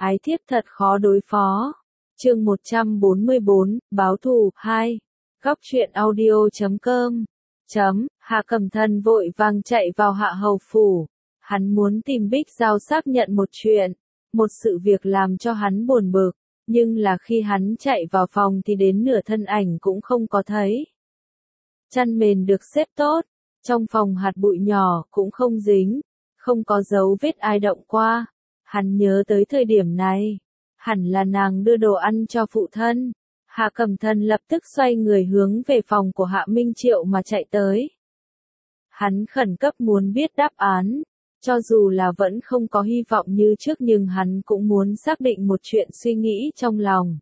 Ái thiếp thật khó đối phó. Chương 144, báo thù 2. Góc truyện audio.com. Hạ Cẩm Thần vội vàng chạy vào Hạ Hầu phủ. Hắn muốn tìm Bích Giao xác nhận một chuyện, một sự việc làm cho hắn buồn bực, nhưng là khi hắn chạy vào phòng thì đến nửa thân ảnh cũng không có thấy. Chăn mền được xếp tốt, trong phòng hạt bụi nhỏ cũng không dính, không có dấu vết ai động qua. Hắn nhớ tới thời điểm này, hẳn là nàng đưa đồ ăn cho phụ thân. Hạ Cẩm Thần lập tức xoay người hướng về phòng của Hạ Minh Triệu mà chạy tới. Hắn khẩn cấp muốn biết đáp án, cho dù là vẫn không có hy vọng như trước nhưng hắn cũng muốn xác định một chuyện suy nghĩ trong lòng.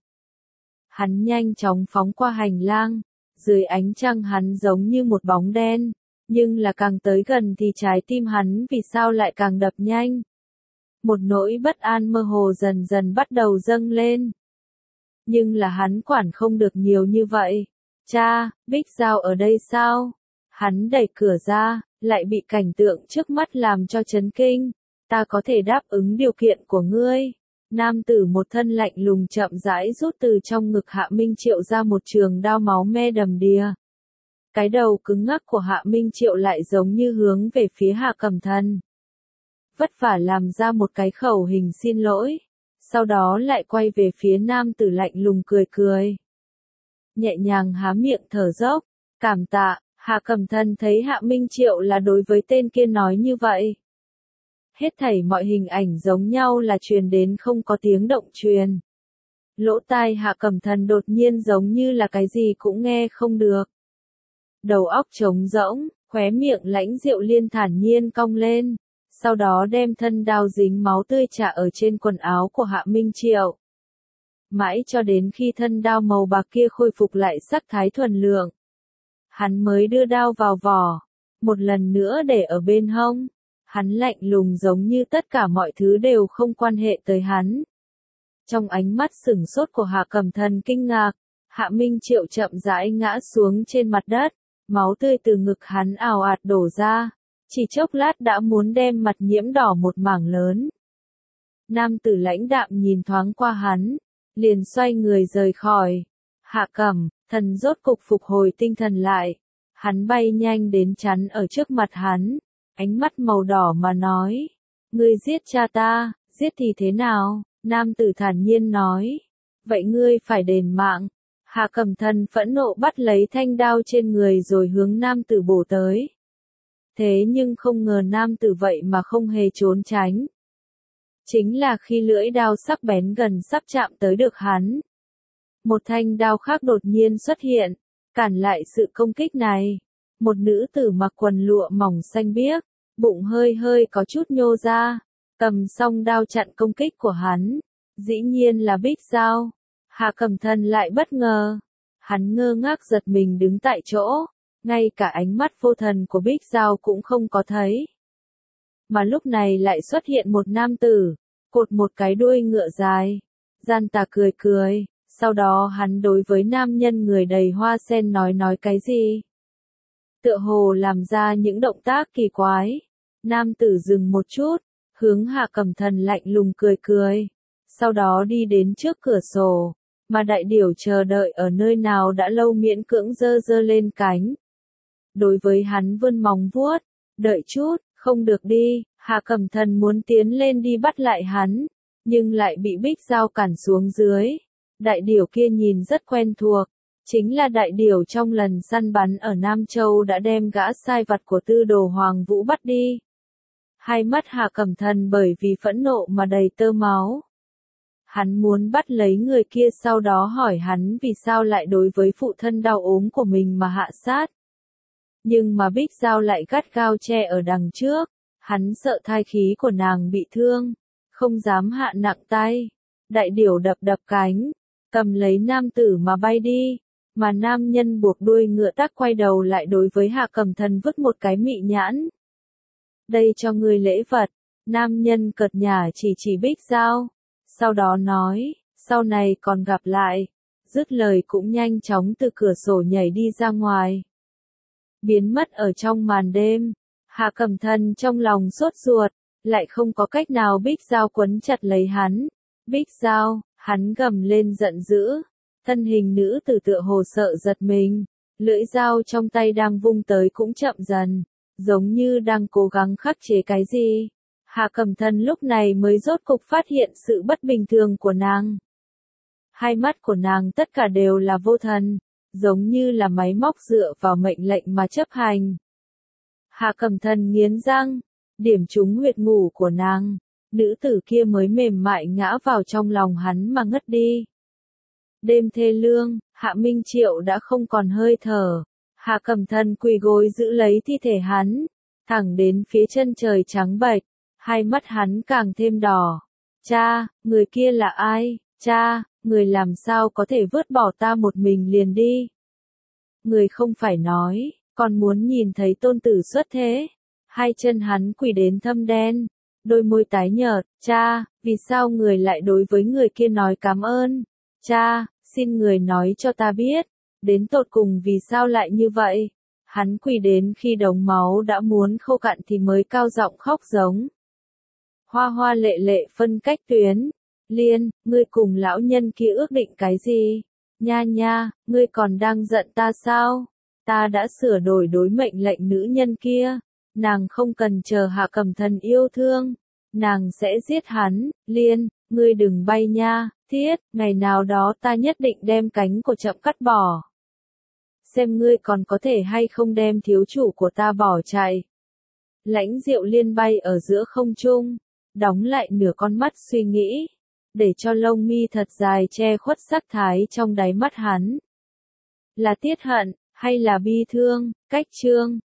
Hắn nhanh chóng phóng qua hành lang, dưới ánh trăng hắn giống như một bóng đen, nhưng là càng tới gần thì trái tim hắn vì sao lại càng đập nhanh. Một nỗi bất an mơ hồ dần dần bắt đầu dâng lên. Nhưng là hắn quản không được nhiều như vậy. Cha, Bích Giao ở đây sao? Hắn đẩy cửa ra, lại bị cảnh tượng trước mắt làm cho chấn kinh. Ta có thể đáp ứng điều kiện của ngươi. Nam tử một thân lạnh lùng chậm rãi rút từ trong ngực Hạ Minh Triệu ra một trường đao máu me đầm đìa. Cái đầu cứng ngắc của Hạ Minh Triệu lại giống như hướng về phía Hạ Cẩm Thần. Vất vả làm ra một cái khẩu hình xin lỗi, sau đó lại quay về phía nam tử lạnh lùng cười cười. Nhẹ nhàng há miệng thở dốc, cảm tạ. Hạ Cẩm Thần thấy Hạ Minh Triệu là đối với tên kia nói như vậy. Hết thảy mọi hình ảnh giống nhau là truyền đến không có tiếng động truyền. Lỗ tai Hạ Cẩm Thần đột nhiên giống như là cái gì cũng nghe không được. Đầu óc trống rỗng, khóe miệng lãnh Diệu Liên thản nhiên cong lên, sau đó đem thân đao dính máu tươi chả ở trên quần áo của Hạ Minh Triệu. Mãi cho đến khi thân đao màu bạc kia khôi phục lại sắc thái thuần lượng, hắn mới đưa đao vào vỏ, một lần nữa để ở bên hông. Hắn lạnh lùng giống như tất cả mọi thứ đều không quan hệ tới hắn. Trong ánh mắt sửng sốt của Hạ Cẩm Thần kinh ngạc, Hạ Minh Triệu chậm rãi ngã xuống trên mặt đất, máu tươi từ ngực hắn ào ạt đổ ra, chỉ chốc lát đã muốn đem mặt nhiễm đỏ một mảng lớn. Nam tử lãnh đạm nhìn thoáng qua hắn, liền xoay người rời khỏi. Hạ Cẩm Thần rốt cục phục hồi tinh thần lại, hắn bay nhanh đến chắn ở trước mặt hắn, ánh mắt màu đỏ mà nói, ngươi giết cha ta, giết thì thế nào? Nam tử thản nhiên nói, vậy ngươi phải đền mạng. Hạ Cẩm Thần phẫn nộ bắt lấy thanh đao trên người rồi hướng nam tử bổ tới. Thế nhưng không ngờ nam tử vậy mà không hề trốn tránh. Chính là khi lưỡi đao sắc bén gần sắp chạm tới được hắn, một thanh đao khác đột nhiên xuất hiện, cản lại sự công kích này. Một nữ tử mặc quần lụa mỏng xanh biếc, bụng hơi hơi có chút nhô ra, cầm song đao chặn công kích của hắn. Dĩ nhiên là Bích Giao. Hạ Cẩm Thần lại bất ngờ, hắn ngơ ngác giật mình đứng tại chỗ, ngay cả ánh mắt vô thần của Bích Giao cũng không có thấy. Mà lúc này lại xuất hiện một nam tử, cột một cái đuôi ngựa dài, gian tà cười cười, sau đó hắn đối với nam nhân người đầy hoa sen nói cái gì. Tựa hồ làm ra những động tác kỳ quái. Nam tử dừng một chút, hướng Hạ Cẩm Thần lạnh lùng cười cười, sau đó đi đến trước cửa sổ, mà đại điểu chờ đợi ở nơi nào đã lâu miễn cưỡng giơ giơ lên cánh. Đối với hắn vươn móng vuốt, đợi chút, không được đi. Hạ Cẩm Thần muốn tiến lên đi bắt lại hắn, nhưng lại bị Bích Giao cản xuống dưới. Đại điểu kia nhìn rất quen thuộc, chính là đại điểu trong lần săn bắn ở Nam Châu đã đem gã sai vặt của Tư Đồ Hoàng Vũ bắt đi. Hai mắt Hạ Cẩm Thần bởi vì phẫn nộ mà đầy tơ máu. Hắn muốn bắt lấy người kia sau đó hỏi hắn vì sao lại đối với phụ thân đau ốm của mình mà hạ sát. Nhưng mà Bích Giao lại gắt gao che ở đằng trước, hắn sợ thai khí của nàng bị thương, không dám hạ nặng tay. Đại điểu đập đập cánh, cầm lấy nam tử mà bay đi, mà nam nhân buộc đuôi ngựa tắc quay đầu lại đối với Hạ Cẩm Thần vứt một cái mị nhãn. Đây cho ngươi lễ vật. Nam nhân cợt nhả chỉ Bích Giao, sau đó nói, sau này còn gặp lại. Dứt lời cũng nhanh chóng từ cửa sổ nhảy đi ra ngoài, biến mất ở trong màn đêm. Hạ Cẩm Thần trong lòng sốt ruột, lại không có cách nào. Bích Giao quấn chặt lấy hắn, Bích Giao, hắn gầm lên giận dữ. Thân hình nữ tử tựa hồ sợ giật mình. Lưỡi dao trong tay đang vung tới cũng chậm dần. Giống như đang cố gắng khắc chế cái gì. Hạ Cẩm Thần lúc này mới rốt cục phát hiện sự bất bình thường của nàng. Hai mắt của nàng tất cả đều là vô thần. Giống như là máy móc dựa vào mệnh lệnh mà chấp hành. Hạ Cẩm Thần nghiến răng. Điểm trúng huyệt ngủ của nàng. Nữ tử kia mới mềm mại ngã vào trong lòng hắn mà ngất đi. Đêm thê lương, Hạ Minh Triệu đã không còn hơi thở. Hạ Cẩm Thần quỳ gối giữ lấy thi thể hắn, thẳng đến phía chân trời trắng bệch, hai mắt hắn càng thêm đỏ. Cha, người kia là ai? Cha, người làm sao có thể vứt bỏ ta một mình liền đi? Người không phải nói, còn muốn nhìn thấy tôn tử xuất thế. Hai chân hắn quỳ đến thâm đen, đôi môi tái nhợt. Cha, vì sao người lại đối với người kia nói cảm ơn? Cha, xin người nói cho ta biết, đến tột cùng vì sao lại như vậy? Hắn quỳ đến khi đống máu đã muốn khô cạn thì mới cao giọng khóc giống. Hoa Hoa lệ lệ phân cách tuyến. Liên, ngươi cùng lão nhân kia ước định cái gì? Nha nha, ngươi còn đang giận ta sao? Ta đã sửa đổi đối mệnh lệnh nữ nhân kia. Nàng không cần chờ Hạ Cẩm Thần yêu thương. Nàng sẽ giết hắn. Liên, ngươi đừng bay nha. Thiết, ngày nào đó ta nhất định đem cánh của Chậm cắt bỏ. Xem ngươi còn có thể hay không đem thiếu chủ của ta bỏ chạy. Lãnh Diệu Liên bay ở giữa không trung, đóng lại nửa con mắt suy nghĩ, để cho lông mi thật dài che khuất sắc thái trong đáy mắt hắn. Là tiết hận, hay là bi thương? Cách chương